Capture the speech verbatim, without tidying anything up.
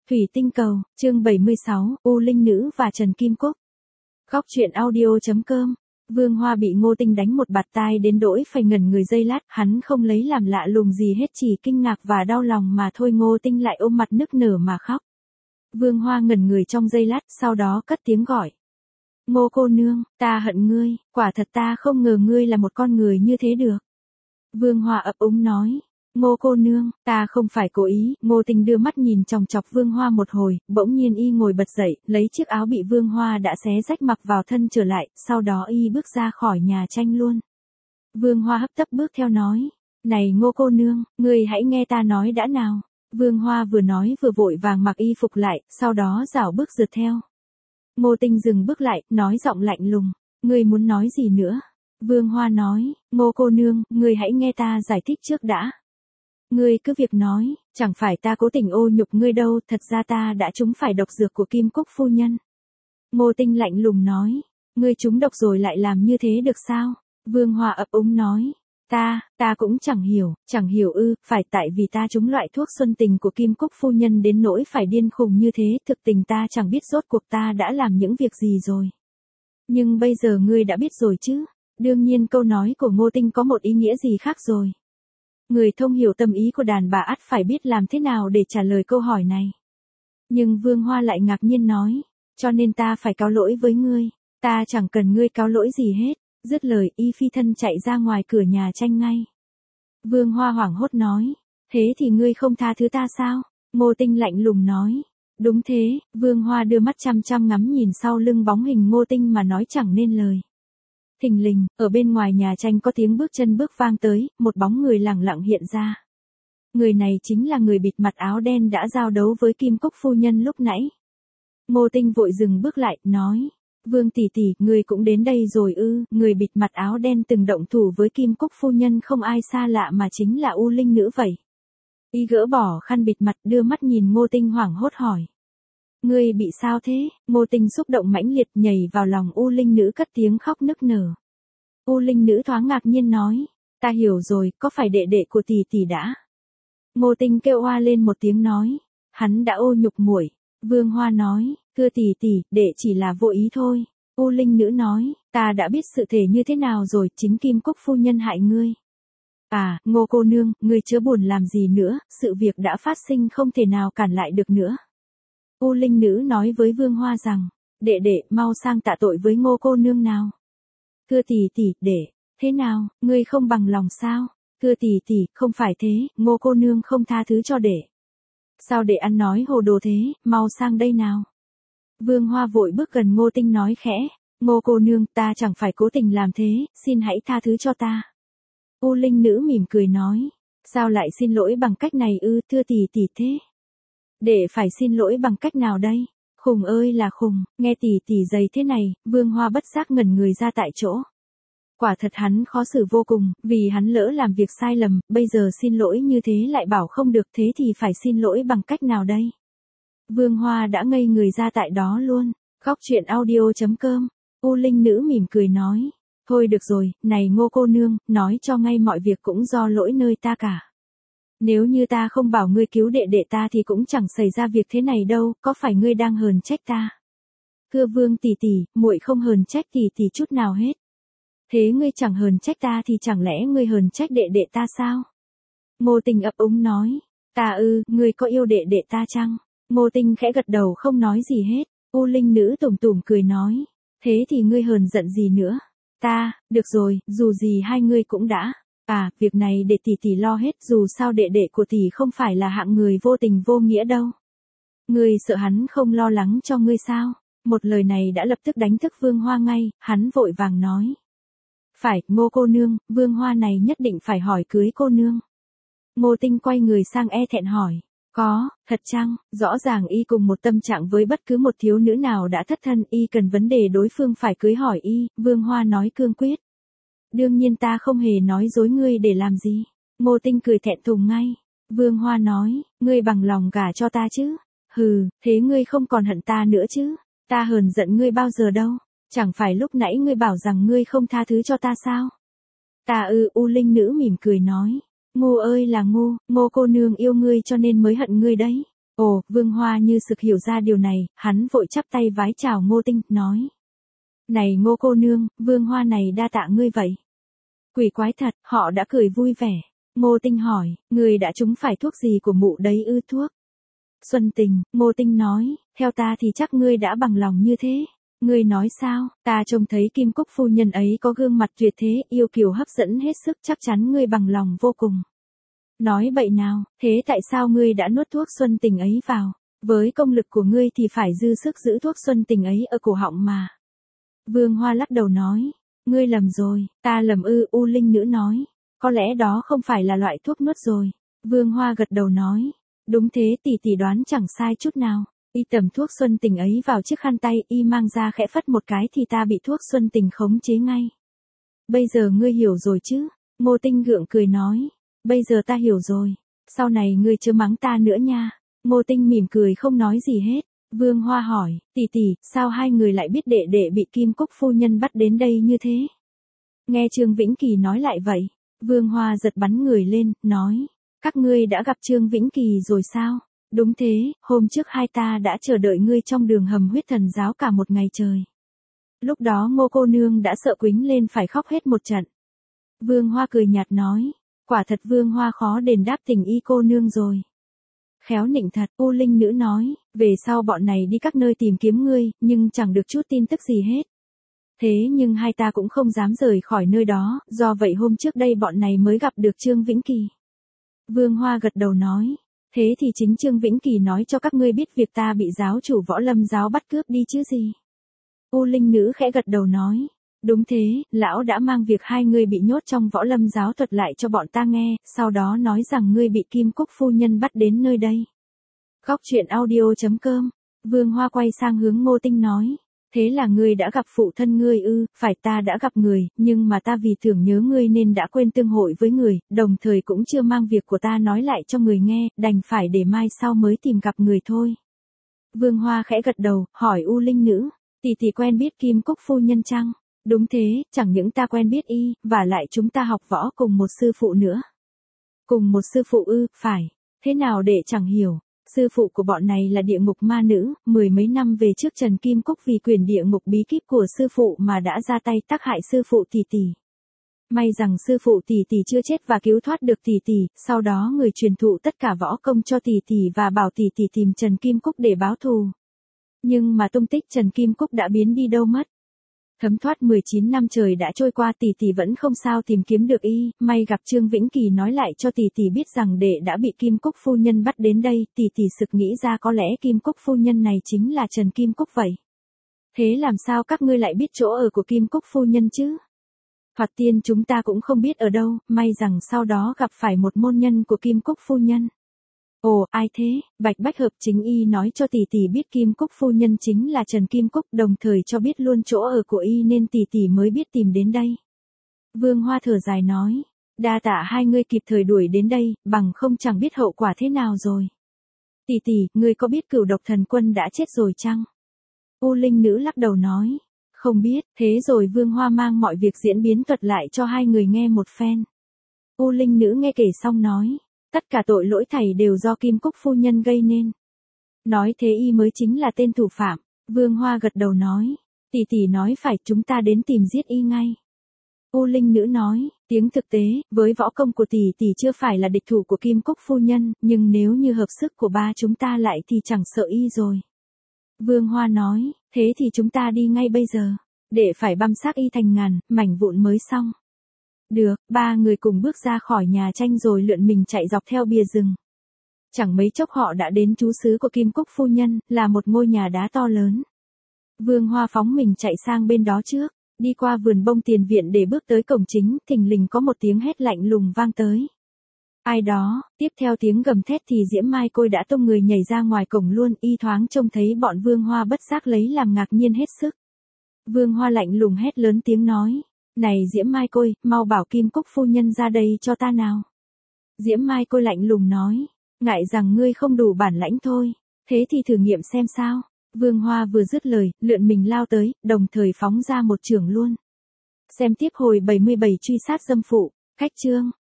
Thủy tinh cầu, chương bảy mươi sáu, U Linh Nữ và Trần Kim Cúc. Góc truyện audio.com. Vương Hoa bị Ngô Tinh đánh một bạt tai đến nỗi phải ngẩn người giây lát, hắn không lấy làm lạ lùng gì hết, chỉ kinh ngạc và đau lòng mà thôi. Ngô Tinh lại ôm mặt nức nở mà khóc. Vương Hoa ngẩn người trong giây lát, sau đó cất tiếng gọi. Ngô cô nương, ta hận ngươi, quả thật ta không ngờ ngươi là một con người như thế được. Vương Hoa ấp úng nói. Ngô cô nương, ta không phải cố ý. Ngô Tinh đưa mắt nhìn chòng chọc Vương Hoa một hồi, bỗng nhiên y ngồi bật dậy, lấy chiếc áo bị Vương Hoa đã xé rách mặc vào thân trở lại, sau đó y bước ra khỏi nhà tranh luôn. Vương Hoa hấp tấp bước theo nói, này Ngô cô nương, ngươi hãy nghe ta nói đã nào. Vương Hoa vừa nói vừa vội vàng mặc y phục lại, sau đó rảo bước rượt theo. Ngô Tinh dừng bước lại, nói giọng lạnh lùng, ngươi muốn nói gì nữa? Vương Hoa nói, Ngô cô nương, ngươi hãy nghe ta giải thích trước đã. Ngươi cứ việc nói, chẳng phải ta cố tình ô nhục ngươi đâu, thật ra ta đã trúng phải độc dược của Kim Cúc phu nhân. Ngô Tinh lạnh lùng nói, ngươi trúng độc rồi lại làm như thế được sao? Vương Hoa ấp úng nói, ta, ta cũng chẳng hiểu, chẳng hiểu ư, phải tại vì ta trúng loại thuốc xuân tình của Kim Cúc phu nhân đến nỗi phải điên khùng như thế, thực tình ta chẳng biết rốt cuộc ta đã làm những việc gì rồi. Nhưng bây giờ ngươi đã biết rồi chứ, đương nhiên câu nói của Ngô Tinh có một ý nghĩa gì khác rồi. Người thông hiểu tâm ý của đàn bà ắt phải biết làm thế nào để trả lời câu hỏi này. Nhưng Vương Hoa lại ngạc nhiên nói, cho nên ta phải cáo lỗi với ngươi, ta chẳng cần ngươi cáo lỗi gì hết. Dứt lời y phi thân chạy ra ngoài cửa nhà tranh ngay. Vương Hoa hoảng hốt nói, thế thì ngươi không tha thứ ta sao? Ngô Tinh lạnh lùng nói, đúng thế. Vương Hoa đưa mắt chăm chăm ngắm nhìn sau lưng bóng hình Ngô Tinh mà nói chẳng nên lời. Thình lình, ở bên ngoài nhà tranh có tiếng bước chân bước vang tới, một bóng người lẳng lặng hiện ra. Người này chính là người bịt mặt áo đen đã giao đấu với Kim Cúc phu nhân lúc nãy. Ngô Tinh vội dừng bước lại, nói, Vương tỷ tỷ, người cũng đến đây rồi ư? Người bịt mặt áo đen từng động thủ với Kim Cúc phu nhân không ai xa lạ mà chính là U Linh Nữ vậy. Y gỡ bỏ khăn bịt mặt, đưa mắt nhìn Ngô Tinh hoảng hốt hỏi. Ngươi bị sao thế? Ngô Tinh xúc động mãnh liệt nhảy vào lòng U Linh Nữ cất tiếng khóc nức nở. U Linh Nữ thoáng ngạc nhiên nói, ta hiểu rồi, có phải đệ đệ của tỷ tỷ đã? Ngô Tinh kêu oa lên một tiếng nói, hắn đã ô nhục muội. Vương Hoa nói, thưa tỷ tỷ, đệ chỉ là vô ý thôi. U Linh Nữ nói, ta đã biết sự thể như thế nào rồi, chính Kim Cúc phu nhân hại ngươi. À, Ngô cô nương, ngươi chớ buồn làm gì nữa, sự việc đã phát sinh không thể nào cản lại được nữa. U Linh Nữ nói với Vương Hoa rằng, đệ đệ, mau sang tạ tội với Ngô cô nương nào. Thưa tỷ tỷ, đệ, thế nào, ngươi không bằng lòng sao? Thưa tỷ tỷ, không phải thế, Ngô cô nương không tha thứ cho đệ. Sao đệ ăn nói hồ đồ thế, mau sang đây nào. Vương Hoa vội bước gần Ngô Tinh nói khẽ, Ngô cô nương, ta chẳng phải cố tình làm thế, xin hãy tha thứ cho ta. U Linh Nữ mỉm cười nói, sao lại xin lỗi bằng cách này ư? Thưa tỷ tỷ, thế đệ phải xin lỗi bằng cách nào đây? Khùng ơi là khùng, nghe tỷ tỷ giày thế này, Vương Hoa bất giác ngẩn người ra tại chỗ. Quả thật hắn khó xử vô cùng, vì hắn lỡ làm việc sai lầm, bây giờ xin lỗi như thế lại bảo không được, thế thì phải xin lỗi bằng cách nào đây? Vương Hoa đã ngây người ra tại đó luôn. Góc truyện audio.com. U Linh Nữ mỉm cười nói, thôi được rồi, này Ngô cô nương, nói cho ngay mọi việc cũng do lỗi nơi ta cả. Nếu như ta không bảo ngươi cứu đệ đệ ta thì cũng chẳng xảy ra việc thế này đâu, có phải ngươi đang hờn trách ta? Thưa Vương tỷ tỷ, muội không hờn trách tỷ tỷ chút nào hết. Thế ngươi chẳng hờn trách ta thì chẳng lẽ ngươi hờn trách đệ đệ ta sao? Ngô Tinh ấp úng nói, ta ư, ngươi có yêu đệ đệ ta chăng? Ngô Tinh khẽ gật đầu không nói gì hết. U Linh Nữ tủm tủm cười nói, thế thì ngươi hờn giận gì nữa? Ta, được rồi, dù gì hai ngươi cũng đã. À, việc này để tỷ tỷ lo hết, dù sao đệ đệ của tỷ không phải là hạng người vô tình vô nghĩa đâu. Ngươi sợ hắn không lo lắng cho ngươi sao? Một lời này đã lập tức đánh thức Vương Hoa ngay, hắn vội vàng nói. Phải, Ngô cô nương, Vương Hoa này nhất định phải hỏi cưới cô nương. Ngô Tinh quay người sang e thẹn hỏi. Có, thật chăng? Rõ ràng y cùng một tâm trạng với bất cứ một thiếu nữ nào đã thất thân, y cần vấn đề đối phương phải cưới hỏi y. Vương Hoa nói cương quyết. Đương nhiên ta không hề nói dối ngươi để làm gì. Ngô Tinh cười thẹn thùng ngay. Vương Hoa nói, ngươi bằng lòng gả cho ta chứ? Hừ, thế ngươi không còn hận ta nữa chứ? Ta hờn giận ngươi bao giờ đâu? Chẳng phải lúc nãy ngươi bảo rằng ngươi không tha thứ cho ta sao? Ta ư, U Linh Nữ mỉm cười nói. Ngu ơi là ngu, Ngô cô nương yêu ngươi cho nên mới hận ngươi đấy. Ồ, Vương Hoa như sực hiểu ra điều này, hắn vội chắp tay vái chào Ngô Tinh, nói. Này Ngô cô nương, Vương Hoa này đa tạ ngươi vậy. Quỷ quái thật, họ đã cười vui vẻ. Ngô Tinh hỏi, ngươi đã trúng phải thuốc gì của mụ đấy ư? Thuốc Xuân Tình. Ngô Tinh nói, theo ta thì chắc ngươi đã bằng lòng như thế. Ngươi nói sao? Ta trông thấy Kim Cúc phu nhân ấy có gương mặt tuyệt thế, yêu kiều hấp dẫn hết sức, chắc chắn ngươi bằng lòng vô cùng. Nói bậy nào, thế tại sao ngươi đã nuốt thuốc Xuân Tình ấy vào? Với công lực của ngươi thì phải dư sức giữ thuốc Xuân Tình ấy ở cổ họng mà. Vương Hoa lắc đầu nói, ngươi lầm rồi. Ta lầm ư? U Linh Nữ nói, có lẽ đó không phải là loại thuốc nuốt rồi. Vương Hoa gật đầu nói, đúng thế, tỷ tỷ đoán chẳng sai chút nào. Y tầm thuốc Xuân Tình ấy vào chiếc khăn tay, y mang ra khẽ phất một cái thì ta bị thuốc Xuân Tình khống chế ngay. Bây giờ ngươi hiểu rồi chứ? Ngô Tinh gượng cười nói, bây giờ ta hiểu rồi. Sau này ngươi chớ mắng ta nữa nha. Ngô Tinh mỉm cười không nói gì hết. Vương Hoa hỏi, tỷ tỷ, sao hai người lại biết đệ đệ bị Kim Cúc phu nhân bắt đến đây như thế? Nghe Trương Vĩnh Kỳ nói lại vậy, Vương Hoa giật bắn người lên, nói, các ngươi đã gặp Trương Vĩnh Kỳ rồi sao? Đúng thế, hôm trước hai ta đã chờ đợi ngươi trong đường hầm huyết thần giáo cả một ngày trời. Lúc đó Ngô cô nương đã sợ quýnh lên phải khóc hết một trận. Vương Hoa cười nhạt nói, quả thật Vương Hoa khó đền đáp tình y cô nương rồi. Khéo nịnh thật. U Linh Nữ nói, về sau bọn này đi các nơi tìm kiếm ngươi, nhưng chẳng được chút tin tức gì hết. Thế nhưng hai ta cũng không dám rời khỏi nơi đó, do vậy hôm trước đây bọn này mới gặp được Trương Vĩnh Kỳ. Vương Hoa gật đầu nói, thế thì chính Trương Vĩnh Kỳ nói cho các ngươi biết việc ta bị giáo chủ Võ Lâm giáo bắt cướp đi chứ gì. U Linh Nữ khẽ gật đầu nói, đúng thế, lão đã mang việc hai ngươi bị nhốt trong Võ Lâm giáo thuật lại cho bọn ta nghe, sau đó nói rằng ngươi bị Kim Cúc phu nhân bắt đến nơi đây. Góc truyện audio chấm com. Vương Hoa quay sang hướng Ngô Tinh nói, thế là ngươi đã gặp phụ thân ngươi ư? Phải, ta đã gặp người, nhưng mà ta vì tưởng nhớ ngươi nên đã quên tương hội với người, đồng thời cũng chưa mang việc của ta nói lại cho người nghe, đành phải để mai sau mới tìm gặp người thôi. Vương Hoa khẽ gật đầu, hỏi U Linh Nữ, tỷ tỷ quen biết Kim Cúc phu nhân chăng? Đúng thế, chẳng những ta quen biết y, và lại chúng ta học võ cùng một sư phụ nữa. Cùng một sư phụ ư? Phải. Thế nào để chẳng hiểu? Sư phụ của bọn này là địa ngục ma nữ, mười mấy năm về trước Trần Kim Cúc vì quyền địa ngục bí kíp của sư phụ mà đã ra tay tác hại sư phụ tỷ tỷ. May rằng sư phụ tỷ tỷ chưa chết và cứu thoát được tỷ tỷ, sau đó người truyền thụ tất cả võ công cho tỷ tỷ và bảo tỷ tỷ tìm Trần Kim Cúc để báo thù. Nhưng mà tung tích Trần Kim Cúc đã biến đi đâu mất. Thấm thoát mười chín năm trời đã trôi qua, tỷ tỷ vẫn không sao tìm kiếm được y, may gặp Trương Vĩnh Kỳ nói lại cho tỷ tỷ biết rằng đệ đã bị Kim Cúc phu nhân bắt đến đây, tỷ tỷ sực nghĩ ra có lẽ Kim Cúc phu nhân này chính là Trần Kim Cúc vậy. Thế làm sao các ngươi lại biết chỗ ở của Kim Cúc phu nhân chứ? Thoạt tiên chúng ta cũng không biết ở đâu, may rằng sau đó gặp phải một môn nhân của Kim Cúc phu nhân. Ồ, ai thế? Bạch Bách Hợp chính y nói cho tỷ tỷ biết Kim Cúc phu nhân chính là Trần Kim Cúc, đồng thời cho biết luôn chỗ ở của y nên tỷ tỷ mới biết tìm đến đây. Vương Hoa thở dài nói, đa tạ hai ngươi kịp thời đuổi đến đây, bằng không chẳng biết hậu quả thế nào rồi. Tỷ tỷ, ngươi có biết Cửu Độc Thần Quân đã chết rồi chăng? U Linh Nữ lắc đầu nói, không biết. Thế rồi Vương Hoa mang mọi việc diễn biến thuật lại cho hai người nghe một phen. U Linh Nữ nghe kể xong nói, tất cả tội lỗi thảy đều do Kim Cúc phu nhân gây nên. Nói thế y mới chính là tên thủ phạm. Vương Hoa gật đầu nói, tỷ tỷ nói phải, chúng ta đến tìm giết y ngay. U Linh Nữ nói, tiếng thực tế, với võ công của tỷ tỷ chưa phải là địch thủ của Kim Cúc phu nhân, nhưng nếu như hợp sức của ba chúng ta lại thì chẳng sợ y rồi. Vương Hoa nói, thế thì chúng ta đi ngay bây giờ, để phải băm xác y thành ngàn mảnh vụn mới xong. Được, ba người cùng bước ra khỏi nhà tranh rồi lượn mình chạy dọc theo bìa rừng. Chẳng mấy chốc họ đã đến trú xứ của Kim Cúc phu nhân, là một ngôi nhà đá to lớn. Vương Hoa phóng mình chạy sang bên đó trước, đi qua vườn bông tiền viện để bước tới cổng chính, thình lình có một tiếng hét lạnh lùng vang tới. Ai đó? Tiếp theo tiếng gầm thét thì Diễm Mai Côi đã tung người nhảy ra ngoài cổng luôn, y thoáng trông thấy bọn Vương Hoa bất giác lấy làm ngạc nhiên hết sức. Vương Hoa lạnh lùng hét lớn tiếng nói, này Diễm Mai Côi, mau bảo Kim Cúc phu nhân ra đây cho ta nào. Diễm Mai Côi lạnh lùng nói, ngại rằng ngươi không đủ bản lãnh thôi, thế thì thử nghiệm xem sao. Vương Hoa vừa dứt lời, lượn mình lao tới, đồng thời phóng ra một chưởng luôn. Xem tiếp hồi bảy mươi bảy truy sát dâm phụ, khách chương.